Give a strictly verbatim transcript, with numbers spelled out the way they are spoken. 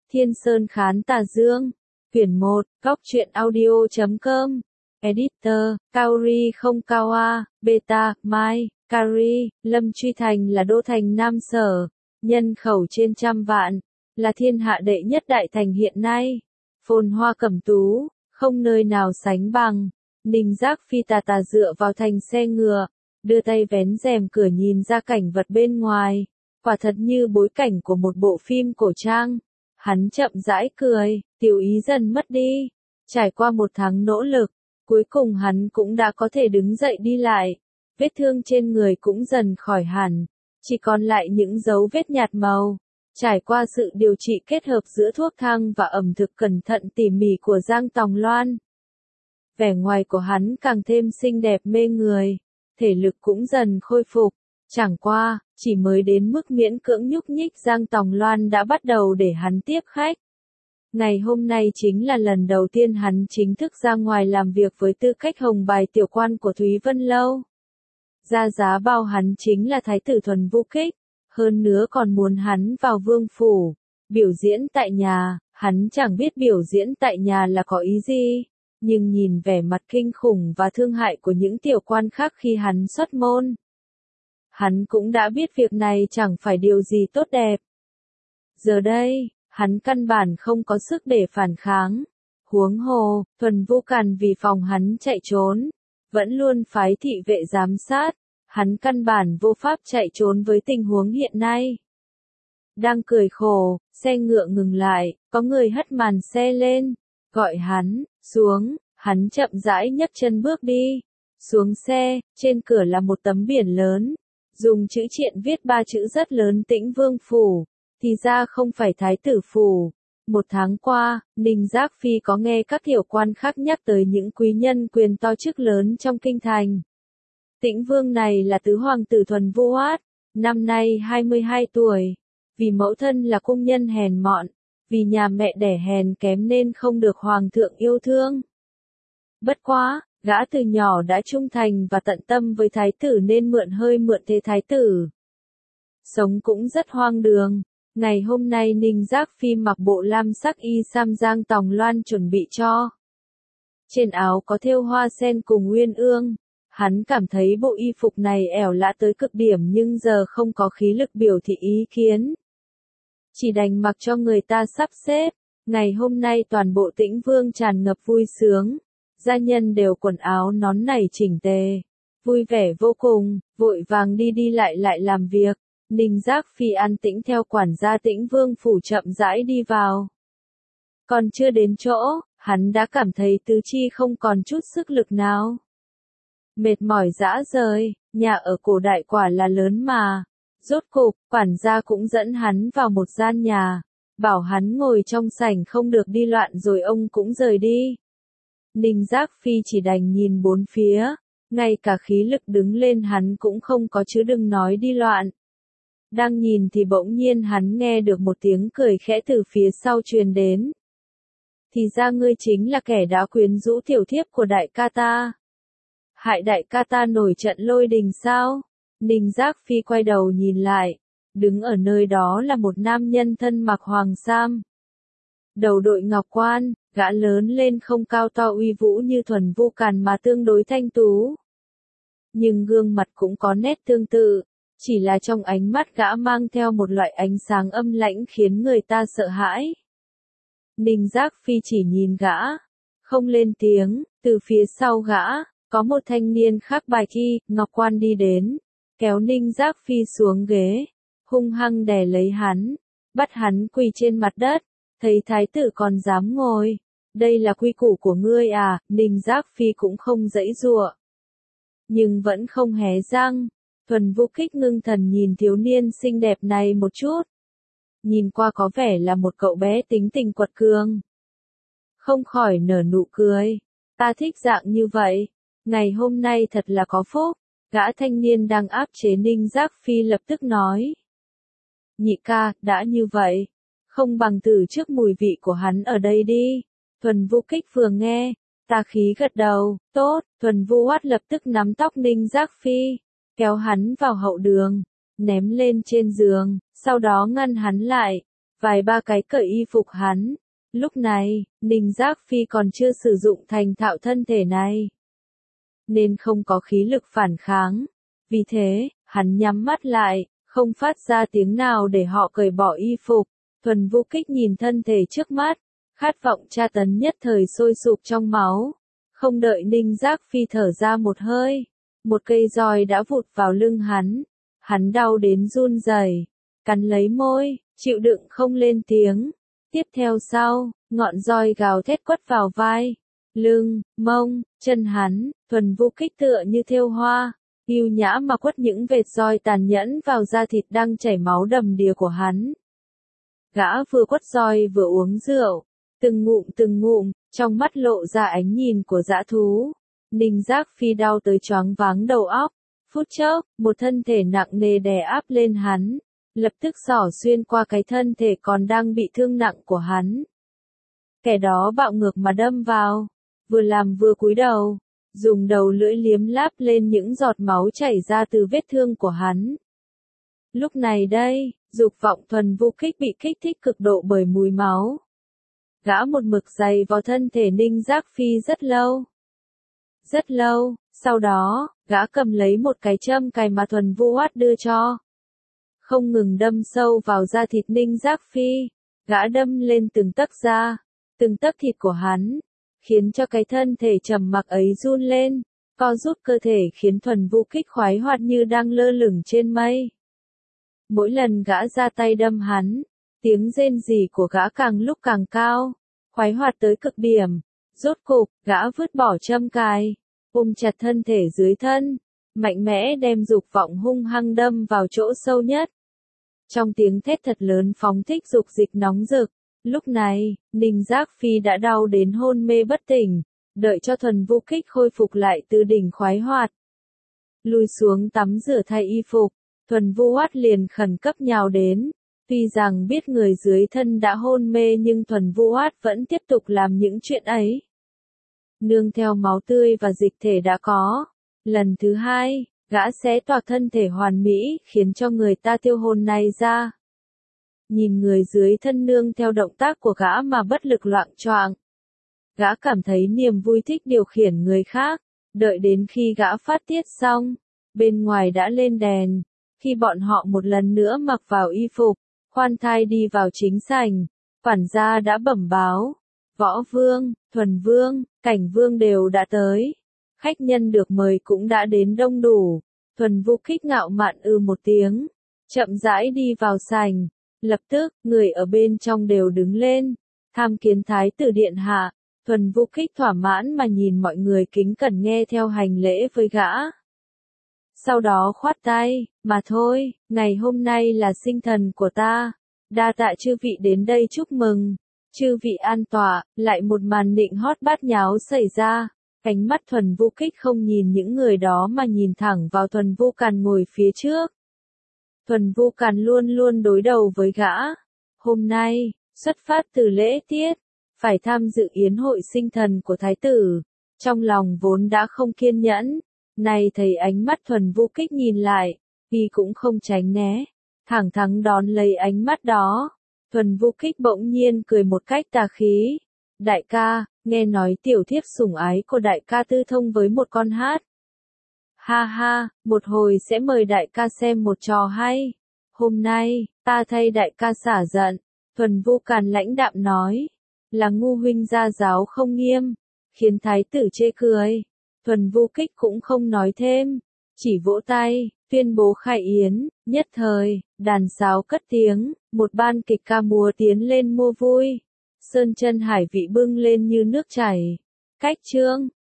Thiên Sơn Khán Tà Dương. Quyển một, Góc truyện audio chấm com. Editor, Kaori không Kawa, Beta, Mai, Kari, Lâm Truy Thành là đô thành Nam Sở, nhân khẩu trên trăm vạn, là thiên hạ đệ nhất đại thành hiện nay. Phồn hoa cẩm tú, không nơi nào sánh bằng. Ninh Giác Phi tà tà dựa vào thành xe ngựa, đưa tay vén rèm cửa nhìn ra cảnh vật bên ngoài, quả thật như bối cảnh của một bộ phim cổ trang. Hắn chậm rãi cười, tiểu ý dần mất đi. Trải qua một tháng nỗ lực, cuối cùng hắn cũng đã có thể đứng dậy đi lại. Vết thương trên người cũng dần khỏi hẳn, chỉ còn lại những dấu vết nhạt màu. Trải qua sự điều trị kết hợp giữa thuốc thang và ẩm thực cẩn thận tỉ mỉ của Giang Tòng Loan, vẻ ngoài của hắn càng thêm xinh đẹp mê người, thể lực cũng dần khôi phục. Chẳng qua, chỉ mới đến mức miễn cưỡng nhúc nhích Giang Tòng Loan đã bắt đầu để hắn tiếp khách. Ngày hôm nay chính là lần đầu tiên hắn chính thức ra ngoài làm việc với tư cách hồng bài tiểu quan của Thúy Vân Lâu. Ra giá bao hắn chính là Thái tử Thuần Vũ Kích, hơn nữa còn muốn hắn vào vương phủ, biểu diễn tại nhà. Hắn chẳng biết biểu diễn tại nhà là có ý gì, nhưng nhìn vẻ mặt kinh khủng và thương hại của những tiểu quan khác khi hắn xuất môn, hắn cũng đã biết việc này chẳng phải điều gì tốt đẹp. Giờ đây, hắn căn bản không có sức để phản kháng. Huống hồ, Thuần Vũ Càn vì phòng hắn chạy trốn, vẫn luôn phái thị vệ giám sát, hắn căn bản vô pháp chạy trốn với tình huống hiện nay. Đang cười khổ, xe ngựa ngừng lại, có người hất màn xe lên, gọi hắn xuống, hắn chậm rãi nhấc chân bước đi. Xuống xe, trên cửa là một tấm biển lớn, dùng chữ triện viết ba chữ rất lớn Tĩnh Vương Phủ, thì ra không phải Thái tử Phủ. Một tháng qua, Ninh Giác Phi có nghe các tiểu quan khác nhắc tới những quý nhân quyền to chức lớn trong kinh thành. Tĩnh Vương này là tứ hoàng tử Thuần Vũ Hoát, năm nay hai mươi hai tuổi, vì mẫu thân là cung nhân hèn mọn, vì nhà mẹ đẻ hèn kém nên không được hoàng thượng yêu thương. Bất quá, gã từ nhỏ đã trung thành và tận tâm với thái tử nên mượn hơi mượn thế thái tử. Sống cũng rất hoang đường. Ngày hôm nay Ninh Giác Phi mặc bộ lam sắc y sam Giang Tòng Loan chuẩn bị cho. Trên áo có thêu hoa sen cùng uyên ương. Hắn cảm thấy bộ y phục này ẻo lạ tới cực điểm nhưng giờ không có khí lực biểu thị ý kiến, chỉ đành mặc cho người ta sắp xếp. Ngày hôm nay toàn bộ Tĩnh Vương tràn ngập vui sướng. Gia nhân đều quần áo nón nảy chỉnh tề, vui vẻ vô cùng, vội vàng đi đi lại lại làm việc. Ninh Giác Phi an tĩnh theo quản gia Tĩnh Vương Phủ chậm rãi đi vào. Còn chưa đến chỗ, hắn đã cảm thấy tứ chi không còn chút sức lực nào. Mệt mỏi rã rời, nhà ở cổ đại quả là lớn mà. Rốt cục, quản gia cũng dẫn hắn vào một gian nhà, bảo hắn ngồi trong sảnh không được đi loạn rồi ông cũng rời đi. Ninh Giác Phi chỉ đành nhìn bốn phía, ngay cả khí lực đứng lên hắn cũng không có chứ đừng nói đi loạn. Đang nhìn thì bỗng nhiên hắn nghe được một tiếng cười khẽ từ phía sau truyền đến. Thì ra ngươi chính là kẻ đã quyến rũ tiểu thiếp của đại ca ta. Hại đại ca ta nổi trận lôi đình sao? Ninh Giác Phi quay đầu nhìn lại, đứng ở nơi đó là một nam nhân thân mặc hoàng sam, đầu đội ngọc quan. Gã lớn lên không cao to uy vũ như Thuần Vũ Càn mà tương đối thanh tú, nhưng gương mặt cũng có nét tương tự, chỉ là trong ánh mắt gã mang theo một loại ánh sáng âm lãnh khiến người ta sợ hãi. Ninh Giác Phi chỉ nhìn gã, không lên tiếng. Từ phía sau gã, có một thanh niên khác bài y, ngọc quan đi đến, kéo Ninh Giác Phi xuống ghế, hung hăng đè lấy hắn, bắt hắn quỳ trên mặt đất. Thấy thái tử còn dám ngồi, đây là quy củ của ngươi à? Ninh Giác Phi cũng không giãy giụa, nhưng vẫn không hé răng. Thuần Vũ Kích ngưng thần nhìn thiếu niên xinh đẹp này một chút, nhìn qua có vẻ là một cậu bé tính tình quật cường, không khỏi nở nụ cười. Ta thích dạng như vậy, ngày hôm nay thật là có phúc. Gã thanh niên đang áp chế Ninh Giác Phi lập tức nói. Nhị ca, đã như vậy, không bằng từ trước mùi vị của hắn ở đây đi. Thuần Vũ Kích vừa nghe, tà khí gật đầu, tốt. Thuần Vũ Hoát lập tức nắm tóc Ninh Giác Phi, kéo hắn vào hậu đường, ném lên trên giường, sau đó ngăn hắn lại. vài ba cái cởi y phục hắn. Lúc này, Ninh Giác Phi còn chưa sử dụng thành thạo thân thể này, nên không có khí lực phản kháng. Vì thế, hắn nhắm mắt lại, không phát ra tiếng nào để họ cởi bỏ y phục. Thuần Vũ Kích nhìn thân thể trước mắt, khát vọng tra tấn nhất thời sôi sục trong máu. Không đợi Ninh Giác Phi thở ra một hơi, một cây roi đã vụt vào lưng hắn. Hắn đau đến run rẩy, cắn lấy môi, chịu đựng không lên tiếng. Tiếp theo sau, ngọn roi gào thét quất vào vai, lưng, mông, chân hắn. Thuần Vũ Kích tựa như thêu hoa, yêu nhã mà quất những vệt roi tàn nhẫn vào da thịt đang chảy máu đầm đìa của hắn. Gã vừa quất roi vừa uống rượu, từng ngụm từng ngụm, trong mắt lộ ra ánh nhìn của dã thú. Ninh Giác Phi đau tới choáng váng đầu óc. Phút chốc, một thân thể nặng nề đè áp lên hắn, lập tức xỏ xuyên qua cái thân thể còn đang bị thương nặng của hắn. Kẻ đó bạo ngược mà đâm vào, vừa làm vừa cúi đầu, dùng đầu lưỡi liếm láp lên những giọt máu chảy ra từ vết thương của hắn. Lúc này đây, dục vọng Thuần Vũ Kích bị kích thích cực độ bởi mùi máu. Gã một mực giày vào thân thể Ninh Giác Phi rất lâu. Rất lâu, sau đó, gã cầm lấy một cái châm cài mà Thuần Vũ Hoát đưa cho. Không ngừng đâm sâu vào da thịt Ninh Giác Phi, gã đâm lên từng tấc da, từng tấc thịt của hắn, khiến cho cái thân thể trầm mặc ấy run lên, co rút cơ thể khiến Thuần Vũ Kích khoái hoạt như đang lơ lửng trên mây. Mỗi lần gã ra tay đâm hắn, tiếng rên rỉ của gã càng lúc càng cao, khoái hoạt tới cực điểm. Rốt cục, gã vứt bỏ châm cài, ôm chặt thân thể dưới thân, mạnh mẽ đem dục vọng hung hăng đâm vào chỗ sâu nhất. Trong tiếng thét thật lớn phóng thích dục dịch nóng rực, lúc này, Ninh Giác Phi đã đau đến hôn mê bất tỉnh, đợi cho Thuần Vũ Kích khôi phục lại từ đỉnh khoái hoạt. Lùi xuống tắm rửa thay y phục, Thuần Vũ Hoát liền khẩn cấp nhào đến. Tuy rằng biết người dưới thân đã hôn mê nhưng Thuần Vũ Hoát vẫn tiếp tục làm những chuyện ấy. Nương theo máu tươi và dịch thể đã có. Lần thứ hai, gã xé toạc thân thể hoàn mỹ khiến cho người ta tiêu hồn này ra. Nhìn người dưới thân nương theo động tác của gã mà bất lực loạng choạng. Gã cảm thấy niềm vui thích điều khiển người khác. Đợi đến khi gã phát tiết xong, bên ngoài đã lên đèn. Khi bọn họ một lần nữa mặc vào y phục, khoan thai đi vào chính sảnh, quản gia đã bẩm báo. Võ Vương, Thuần Vương, Cảnh Vương đều đã tới. Khách nhân được mời cũng đã đến đông đủ. Thuần Vũ Kích ngạo mạn ư một tiếng, chậm rãi đi vào sảnh. Lập tức, người ở bên trong đều đứng lên, tham kiến Thái tử điện hạ. Thuần Vũ Kích thỏa mãn mà nhìn mọi người kính cẩn nghe theo hành lễ với gã. Sau đó khoát tay, mà thôi, ngày hôm nay là sinh thần của ta. Đa tạ chư vị đến đây chúc mừng. Chư vị an tọa, lại một màn nịnh hót bát nháo xảy ra. Ánh mắt Thuần Vũ Kích không nhìn những người đó mà nhìn thẳng vào Thuần Vũ Càn ngồi phía trước. Thuần Vũ Càn luôn luôn đối đầu với gã. Hôm nay, xuất phát từ lễ tiết, phải tham dự yến hội sinh thần của thái tử. Trong lòng vốn đã không kiên nhẫn, nay thấy ánh mắt Thuần Vũ Kích nhìn lại, y cũng không tránh né, thẳng thắn đón lấy ánh mắt đó. Thuần Vũ Kích bỗng nhiên cười một cách tà khí. Đại ca, nghe nói tiểu thiếp sủng ái của đại ca tư thông với một con hát. Ha ha, một hồi sẽ mời đại ca xem một trò hay. Hôm nay, ta thay đại ca xả giận. Thuần Vũ Càn lãnh đạm nói. Là ngu huynh gia giáo không nghiêm, khiến thái tử chê cười. Thuần Vũ Kích cũng không nói thêm, chỉ vỗ tay, tuyên bố khai yến. Nhất thời, đàn sáo cất tiếng, một ban kịch ca múa tiến lên mua vui. Sơn chân hải vị bưng lên như nước chảy. Cách chương